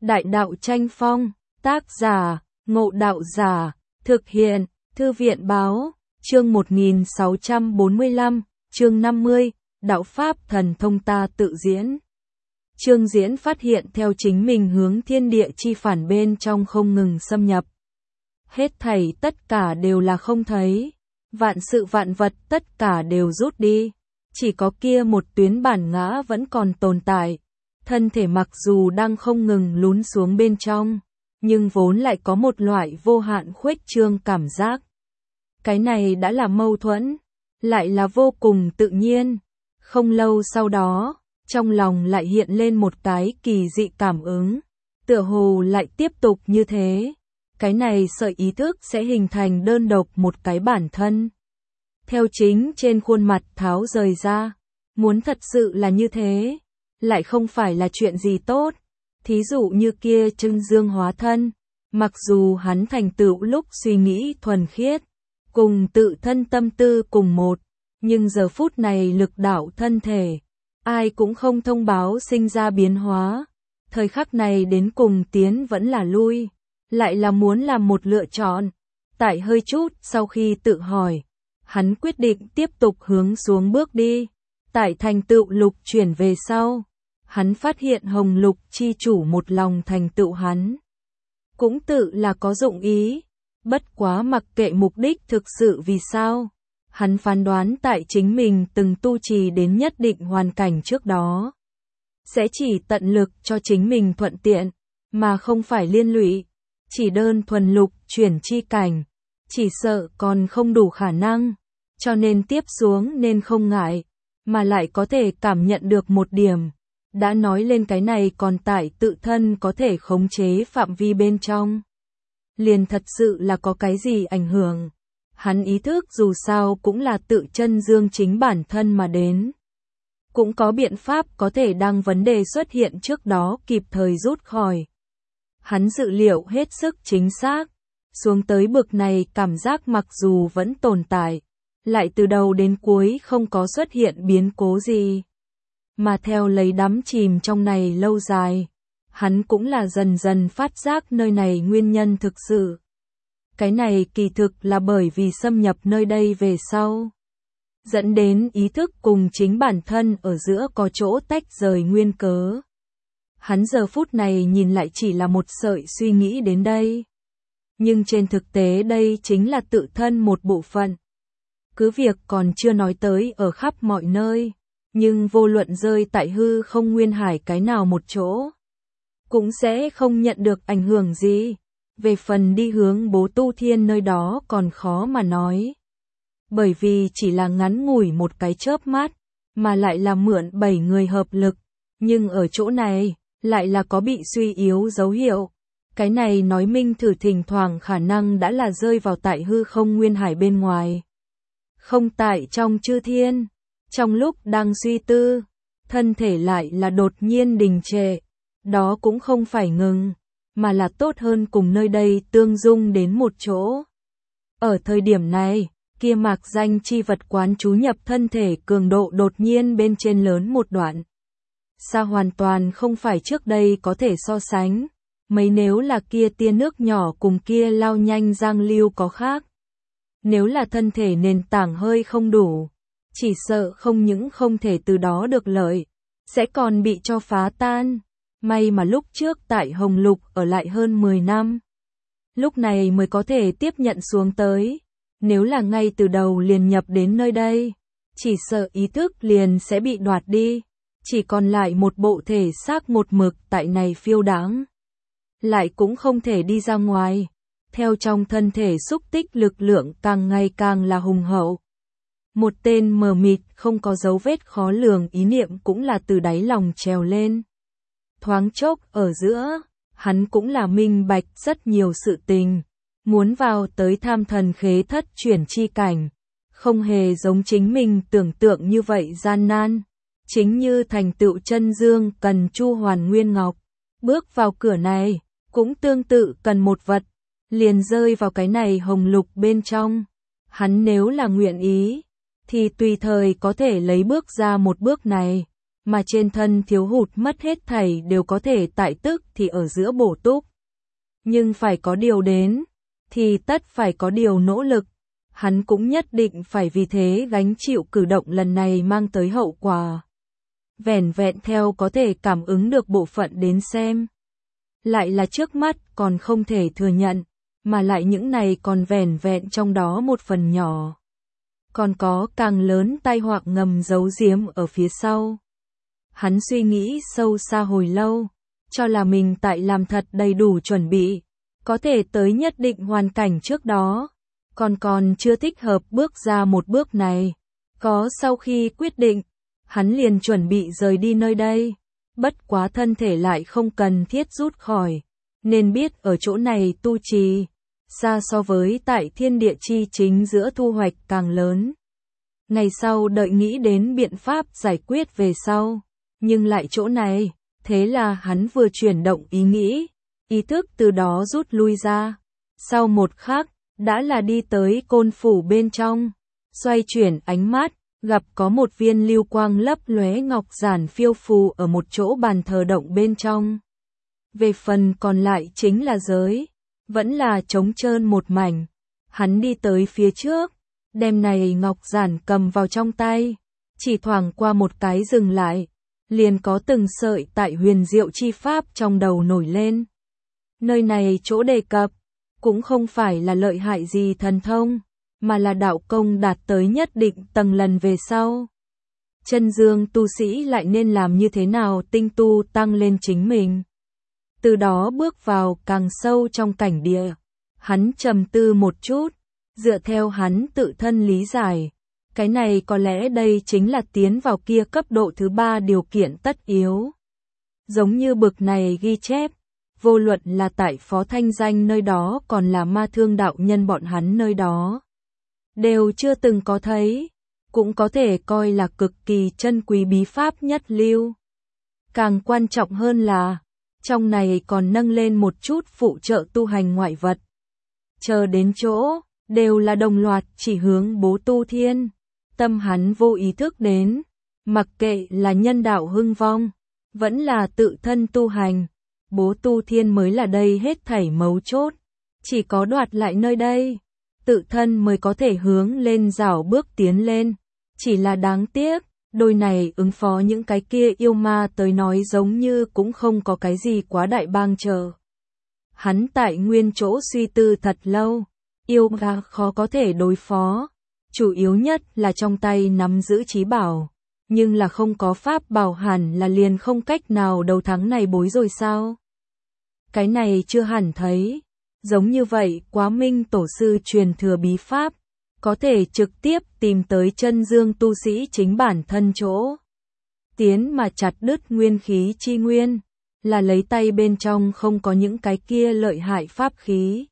Đại đạo tranh phong, tác giả, Ngộ Đạo Giả, thực hiện, Thư viện báo, chương 1645, chương 50, Đạo Pháp thần thông ta tự diễn. Trương Diễn phát hiện theo chính mình hướng thiên địa chi phản bên trong không ngừng xâm nhập. Hết thảy tất cả đều là không thấy, vạn sự vạn vật tất cả đều rút đi, chỉ có kia một tuyến bản ngã vẫn còn tồn tại. Thân thể mặc dù đang không ngừng lún xuống bên trong, nhưng vốn lại có một loại vô hạn khuếch trương cảm giác. Cái này đã là mâu thuẫn, lại là vô cùng tự nhiên. Không lâu sau đó, trong lòng lại hiện lên một cái kỳ dị cảm ứng, tựa hồ lại tiếp tục như thế. Cái này sợi ý thức sẽ hình thành đơn độc một cái bản thân. Theo chính trên khuôn mặt tháo rời ra, muốn thật sự là như thế, lại không phải là chuyện gì tốt. Thí dụ như kia Trưng Dương hóa thân, mặc dù hắn thành tựu lúc suy nghĩ thuần khiết, cùng tự thân tâm tư cùng một, nhưng giờ phút này lực đạo thân thể, ai cũng không thông báo sinh ra biến hóa. Thời khắc này đến cùng tiến vẫn là lui, lại là muốn làm một lựa chọn. Tại hơi chút sau khi tự hỏi, hắn quyết định tiếp tục hướng xuống bước đi. Tại thành tựu lục chuyển về sau, hắn phát hiện hồng lục chi chủ một lòng thành tựu hắn. Cũng tự là có dụng ý, bất quá mặc kệ mục đích thực sự vì sao. Hắn phán đoán tại chính mình từng tu trì đến nhất định hoàn cảnh trước đó, sẽ chỉ tận lực cho chính mình thuận tiện, mà không phải liên lụy. Chỉ đơn thuần lục chuyển chi cảnh, chỉ sợ còn không đủ khả năng, cho nên tiếp xuống nên không ngại, mà lại có thể cảm nhận được một điểm. Đã nói lên cái này còn tại tự thân có thể khống chế phạm vi bên trong, liền thật sự là có cái gì ảnh hưởng. Hắn ý thức dù sao cũng là tự chân dương chính bản thân mà đến. Cũng có biện pháp có thể đang vấn đề xuất hiện trước đó kịp thời rút khỏi. Hắn dự liệu hết sức chính xác, xuống tới bực này cảm giác mặc dù vẫn tồn tại, lại từ đầu đến cuối không có xuất hiện biến cố gì. Mà theo lấy đắm chìm trong này lâu dài, hắn cũng là dần dần phát giác nơi này nguyên nhân thực sự. Cái này kỳ thực là bởi vì xâm nhập nơi đây về sau, dẫn đến ý thức cùng chính bản thân ở giữa có chỗ tách rời nguyên cớ. Hắn giờ phút này nhìn lại chỉ là một sợi suy nghĩ đến đây. Nhưng trên thực tế đây chính là tự thân một bộ phận. Cứ việc còn chưa nói tới ở khắp mọi nơi, nhưng vô luận rơi tại hư không nguyên hải cái nào một chỗ, cũng sẽ không nhận được ảnh hưởng gì. Về phần đi hướng Bố Tu Thiên nơi đó còn khó mà nói. Bởi vì chỉ là ngắn ngủi một cái chớp mắt, mà lại là mượn 7 người hợp lực. Nhưng ở chỗ này, lại là có bị suy yếu dấu hiệu. Cái này nói minh thử thỉnh thoảng khả năng đã là rơi vào tại hư không nguyên hải bên ngoài. Không tại trong chư thiên. Trong lúc đang suy tư, thân thể lại là đột nhiên đình trệ. Đó cũng không phải ngừng, mà là tốt hơn cùng nơi đây tương dung đến một chỗ. Ở thời điểm này, kia mạc danh chi vật quán chú nhập thân thể cường độ đột nhiên bên trên lớn một đoạn. Xa hoàn toàn không phải trước đây có thể so sánh. Mấy nếu là kia tia nước nhỏ cùng kia lao nhanh giang lưu có khác. Nếu là thân thể nền tảng hơi không đủ, chỉ sợ không những không thể từ đó được lợi, sẽ còn bị cho phá tan. May mà lúc trước tại Hồng Lục ở lại hơn 10 năm. Lúc này mới có thể tiếp nhận xuống tới. Nếu là ngay từ đầu liền nhập đến nơi đây, chỉ sợ ý thức liền sẽ bị đoạt đi. Chỉ còn lại một bộ thể xác một mực tại này phiêu đáng. Lại cũng không thể đi ra ngoài. Theo trong thân thể xúc tích lực lượng càng ngày càng là hùng hậu. Một tên mờ mịt không có dấu vết khó lường ý niệm cũng là từ đáy lòng trèo lên. Thoáng chốc ở giữa, hắn cũng là minh bạch rất nhiều sự tình. Muốn vào tới tham thần khế thất chuyển chi cảnh, không hề giống chính mình tưởng tượng như vậy gian nan. Chính như thành tựu chân dương cần chu hoàn nguyên ngọc, bước vào cửa này, cũng tương tự cần một vật, liền rơi vào cái này hồng lục bên trong. Hắn nếu là nguyện ý, thì tùy thời có thể lấy bước ra một bước này, mà trên thân thiếu hụt mất hết thảy đều có thể tại tức thì ở giữa bổ túc. Nhưng phải có điều đến, thì tất phải có điều nỗ lực. Hắn cũng nhất định phải vì thế gánh chịu cử động lần này mang tới hậu quả. Vẻn vẹn theo có thể cảm ứng được bộ phận đến xem. Lại là trước mắt còn không thể thừa nhận, mà lại những này còn vẻn vẹn trong đó một phần nhỏ. Còn có càng lớn tai họa ngầm giấu giếm ở phía sau. Hắn suy nghĩ sâu xa hồi lâu, cho là mình tại làm thật đầy đủ chuẩn bị, có thể tới nhất định hoàn cảnh trước đó, còn chưa thích hợp bước ra một bước này. Có sau khi quyết định, hắn liền chuẩn bị rời đi nơi đây, bất quá thân thể lại không cần thiết rút khỏi, nên biết ở chỗ này tu trì, xa so với tại thiên địa chi chính giữa thu hoạch càng lớn. Ngày sau đợi nghĩ đến biện pháp giải quyết về sau, nhưng lại chỗ này, thế là hắn vừa chuyển động ý nghĩ, ý thức từ đó rút lui ra. Sau một khắc, đã là đi tới côn phủ bên trong, xoay chuyển ánh mắt, gặp có một viên lưu quang lấp lóe ngọc giản phiêu phù ở một chỗ bàn thờ động bên trong. Về phần còn lại chính là giới, vẫn là trống trơn một mảnh. Hắn đi tới phía trước, đem này ngọc giản cầm vào trong tay, chỉ thoảng qua một cái dừng lại, liền có từng sợi tại huyền diệu chi pháp trong đầu nổi lên. Nơi này chỗ đề cập, cũng không phải là lợi hại gì thần thông, mà là đạo công đạt tới nhất định tầng lần về sau. Chân dương tu sĩ lại nên làm như thế nào tinh tu tăng lên chính mình. Từ đó bước vào càng sâu trong cảnh địa. Hắn trầm tư một chút, dựa theo hắn tự thân lý giải. Cái này có lẽ đây chính là tiến vào kia cấp độ thứ 3 điều kiện tất yếu. Giống như bực này ghi chép, vô luận là tại Phó Thanh Danh nơi đó còn là Ma Thương đạo nhân bọn hắn nơi đó, đều chưa từng có thấy, cũng có thể coi là cực kỳ chân quý bí pháp nhất lưu. Càng quan trọng hơn là, trong này còn nâng lên một chút phụ trợ tu hành ngoại vật. Chờ đến chỗ, đều là đồng loạt chỉ hướng Bố Tu Thiên. Tâm hắn vô ý thức đến, mặc kệ là nhân đạo hưng vong, vẫn là tự thân tu hành, Bố Tu Thiên mới là đây hết thảy mấu chốt. Chỉ có đoạt lại nơi đây, tự thân mới có thể hướng lên rảo bước tiến lên. Chỉ là đáng tiếc, đôi này ứng phó những cái kia yêu ma tới nói giống như cũng không có cái gì quá đại bang chờ. Hắn tại nguyên chỗ suy tư thật lâu, yêu ma khó có thể đối phó. Chủ yếu nhất là trong tay nắm giữ trí bảo, nhưng là không có pháp bảo hẳn là liền không cách nào đấu thắng này bối rồi sao? Cái này chưa hẳn thấy, giống như vậy Quá Minh tổ sư truyền thừa bí pháp, có thể trực tiếp tìm tới chân dương tu sĩ chính bản thân chỗ. Tiến mà chặt đứt nguyên khí chi nguyên, là lấy tay bên trong không có những cái kia lợi hại pháp khí.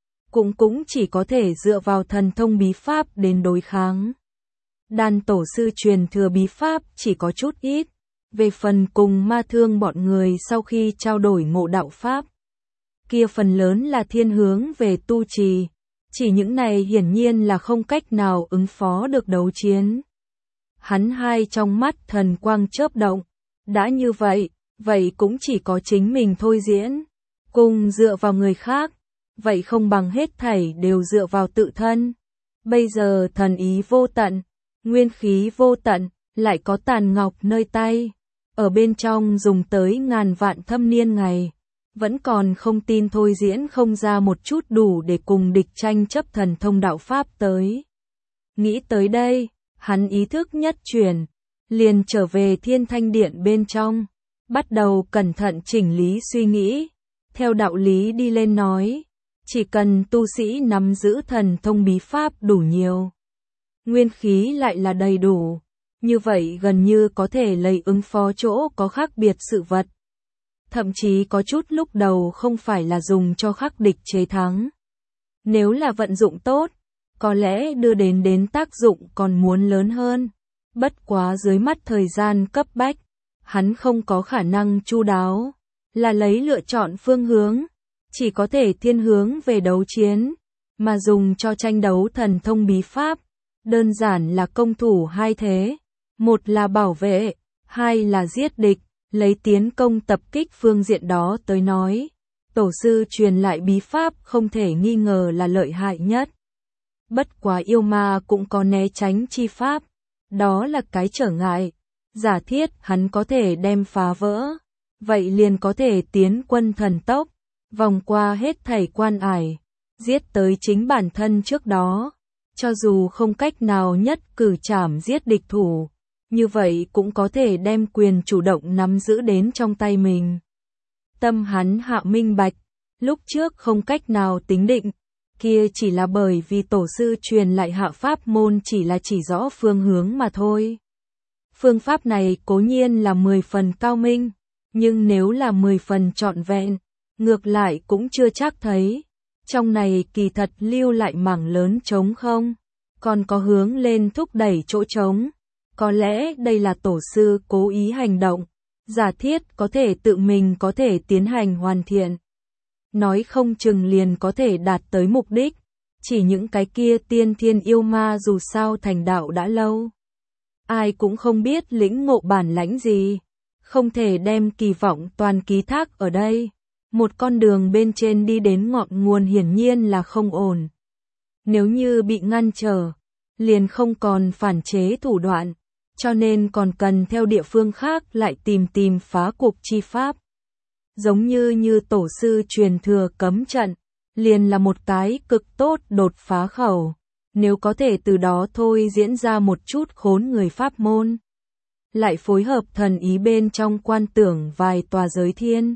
Cũng chỉ có thể dựa vào thần thông bí pháp đến đối kháng. Đan tổ sư truyền thừa bí pháp chỉ có chút ít, về phần cùng Ma Thương bọn người sau khi trao đổi ngộ đạo pháp, kia phần lớn là thiên hướng về tu trì, chỉ những này hiển nhiên là không cách nào ứng phó được đấu chiến. Hắn hai trong mắt thần quang chớp động, đã như vậy, vậy cũng chỉ có chính mình thôi diễn, cùng dựa vào người khác. Vậy không bằng hết thảy đều dựa vào tự thân. Bây giờ thần ý vô tận, nguyên khí vô tận, lại có tàn ngọc nơi tay. Ở bên trong dùng tới ngàn vạn thâm niên ngày. Vẫn còn không tin thôi diễn không ra một chút đủ để cùng địch tranh chấp thần thông đạo pháp tới. Nghĩ tới đây, hắn ý thức nhất chuyển, liền trở về Thiên Thanh Điện bên trong. Bắt đầu cẩn thận chỉnh lý suy nghĩ. Theo đạo lý đi lên nói. Chỉ cần tu sĩ nắm giữ thần thông bí pháp đủ nhiều, nguyên khí lại là đầy đủ, như vậy gần như có thể lấy ứng phó chỗ có khác biệt sự vật. Thậm chí có chút lúc đầu không phải là dùng cho khắc địch chế thắng. Nếu là vận dụng tốt, có lẽ đưa đến tác dụng còn muốn lớn hơn. Bất quá dưới mắt thời gian cấp bách, hắn không có khả năng chu đáo, là lấy lựa chọn phương hướng. Chỉ có thể thiên hướng về đấu chiến, mà dùng cho tranh đấu thần thông bí pháp, đơn giản là công thủ hai thế, một là bảo vệ, hai là giết địch, lấy tiến công tập kích phương diện đó tới nói. Tổ sư truyền lại bí pháp không thể nghi ngờ là lợi hại nhất. Bất quá yêu ma cũng có né tránh chi pháp, đó là cái trở ngại. Giả thiết hắn có thể đem phá vỡ, vậy liền có thể tiến quân thần tốc, vòng qua hết thảy quan ải, giết tới chính bản thân trước đó. Cho dù không cách nào nhất cử chảm giết địch thủ, như vậy cũng có thể đem quyền chủ động nắm giữ đến trong tay mình. Tâm hắn hạ minh bạch, lúc trước không cách nào tính định, kia chỉ là bởi vì tổ sư truyền lại hạ pháp môn chỉ là chỉ rõ phương hướng mà thôi. Phương pháp này cố nhiên là 10 phần cao minh, nhưng nếu là 10 phần trọn vẹn, ngược lại cũng chưa chắc thấy. Trong này kỳ thật lưu lại mảng lớn trống không, còn có hướng lên thúc đẩy chỗ trống. Có lẽ đây là tổ sư cố ý hành động, giả thiết có thể tự mình có thể tiến hành hoàn thiện. Nói không chừng liền có thể đạt tới mục đích, chỉ những cái kia tiên thiên yêu ma dù sao thành đạo đã lâu. Ai cũng không biết lĩnh ngộ bản lãnh gì, không thể đem kỳ vọng toàn ký thác ở đây. Một con đường bên trên đi đến ngọn nguồn hiển nhiên là không ổn. Nếu như bị ngăn trở, liền không còn phản chế thủ đoạn, cho nên còn cần theo địa phương khác lại tìm phá cuộc chi pháp. Giống như tổ sư truyền thừa cấm trận, liền là một cái cực tốt đột phá khẩu, nếu có thể từ đó thôi diễn ra một chút khốn người pháp môn. Lại phối hợp thần ý bên trong quan tưởng vài tòa giới thiên.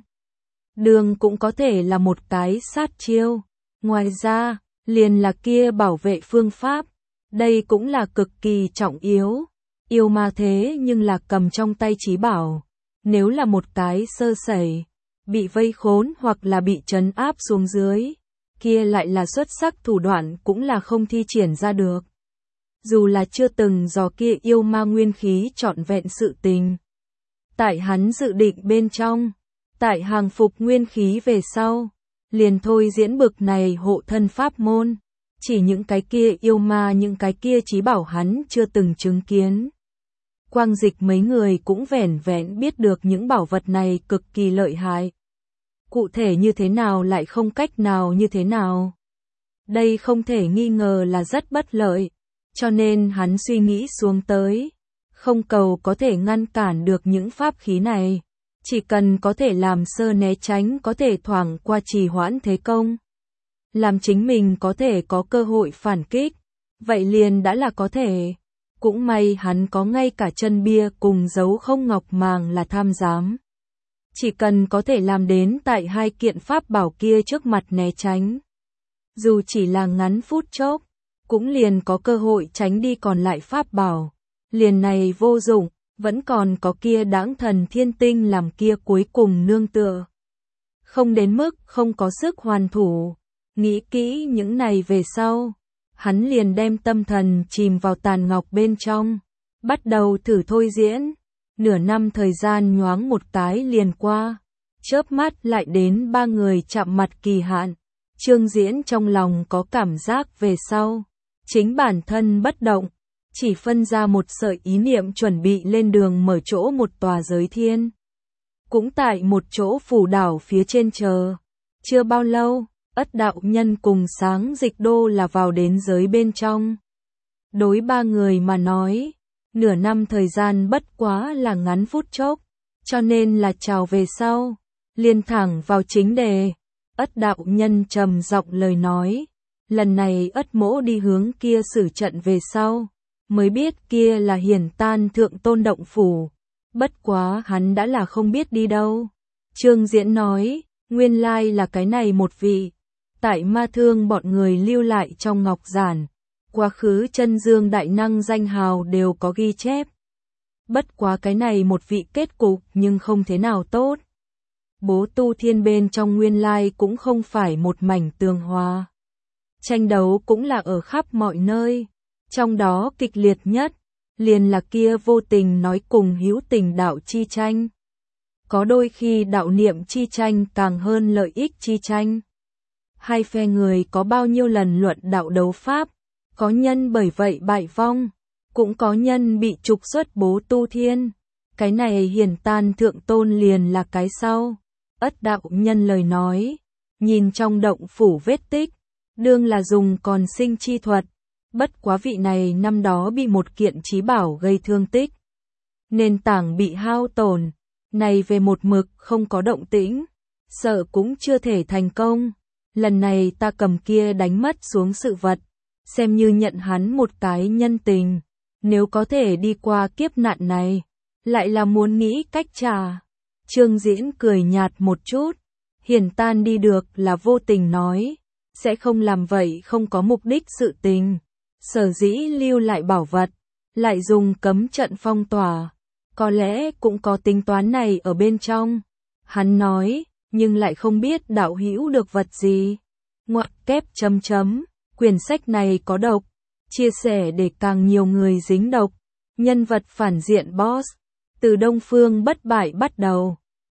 Đường cũng có thể là một cái sát chiêu. Ngoài ra, liền là kia bảo vệ phương pháp. Đây cũng là cực kỳ trọng yếu. Yêu ma thế nhưng là cầm trong tay chí bảo. Nếu là một cái sơ sẩy, bị vây khốn hoặc là bị trấn áp xuống dưới, kia lại là xuất sắc thủ đoạn cũng là không thi triển ra được. Dù là chưa từng dò kia yêu ma nguyên khí trọn vẹn sự tình. Tại hắn dự định bên trong, tại hàng phục nguyên khí về sau, liền thôi diễn bực này hộ thân pháp môn. Chỉ những cái kia yêu ma những cái kia chí bảo hắn chưa từng chứng kiến. Quang Dịch mấy người cũng vẻn vẹn biết được những bảo vật này cực kỳ lợi hại. Cụ thể như thế nào lại không cách nào như thế nào. Đây không thể nghi ngờ là rất bất lợi, cho nên hắn suy nghĩ xuống tới. Không cầu có thể ngăn cản được những pháp khí này, chỉ cần có thể làm sơ né tránh có thể thoảng qua trì hoãn thế công. Làm chính mình có thể có cơ hội phản kích, vậy liền đã là có thể. Cũng may hắn có ngay cả chân bia cùng dấu không ngọc màng là tham giám. Chỉ cần có thể làm đến tại hai kiện pháp bảo kia trước mặt né tránh. Dù chỉ là ngắn phút chốc, cũng liền có cơ hội tránh đi còn lại pháp bảo. Liền này vô dụng, vẫn còn có kia đãng thần thiên tinh làm kia cuối cùng nương tựa. Không đến mức không có sức hoàn thủ. Nghĩ kỹ những này về sau, hắn liền đem tâm thần chìm vào tàn ngọc bên trong, bắt đầu thử thôi diễn. Nửa năm thời gian nhoáng một cái liền qua, chớp mắt lại đến 3 người chạm mặt kỳ hạn. Trương Diễn trong lòng có cảm giác về sau, chính bản thân bất động, chỉ phân ra một sợi ý niệm chuẩn bị lên đường mở chỗ một tòa giới thiên. Cũng tại một chỗ phủ đảo phía trên chờ. Chưa bao lâu, Ất đạo nhân cùng Sáng Dịch Đô là vào đến giới bên trong. Đối 3 người mà nói, nửa năm thời gian bất quá là ngắn phút chốc, cho nên là chào về sau, liền thẳng vào chính đề. Ất đạo nhân trầm giọng lời nói, lần này Ất mỗ đi hướng kia xử trận về sau, mới biết kia là Hiển Tan Thượng Tôn động phủ, bất quá hắn đã là không biết đi đâu. Trương Diễn nói, nguyên lai là cái này một vị, tại ma thương bọn người lưu lại trong ngọc giản. Quá khứ chân dương đại năng danh hào đều có ghi chép. Bất quá cái này một vị kết cục nhưng không thế nào tốt. Bố tu thiên bên trong nguyên lai cũng không phải một mảnh tường hòa. Tranh đấu cũng là ở khắp mọi nơi. Trong đó kịch liệt nhất, liền là kia vô tình nói cùng hữu tình đạo chi tranh. Có đôi khi đạo niệm chi tranh càng hơn lợi ích chi tranh. Hai phe người có bao nhiêu lần luận đạo đấu pháp. Có nhân bởi vậy bại vong, cũng có nhân bị trục xuất bố tu thiên. Cái này Hiển Tan Thượng Tôn liền là cái sau. Ất đạo nhân lời nói, nhìn trong động phủ vết tích, đương là dùng còn sinh chi thuật. Bất quá vị này năm đó bị một kiện chí bảo gây thương tích. Nền tảng bị hao tổn, này về một mực không có động tĩnh, sợ cũng chưa thể thành công. Lần này ta cầm kia đánh mất xuống sự vật, xem như nhận hắn một cái nhân tình, nếu có thể đi qua kiếp nạn này, lại là muốn nghĩ cách trả. Trương Diễn cười nhạt một chút, Hiển Tan đi được là vô tình nói, sẽ không làm vậy không có mục đích sự tình. Sở dĩ lưu lại bảo vật, lại dùng cấm trận phong tỏa, có lẽ cũng có tính toán này ở bên trong. Hắn nói, nhưng lại không biết đạo hữu được vật gì. Ngoặc kép chấm chấm, quyển sách này có độc, chia sẻ để càng nhiều người dính độc. Nhân vật phản diện boss, từ Đông Phương bất bại bắt đầu.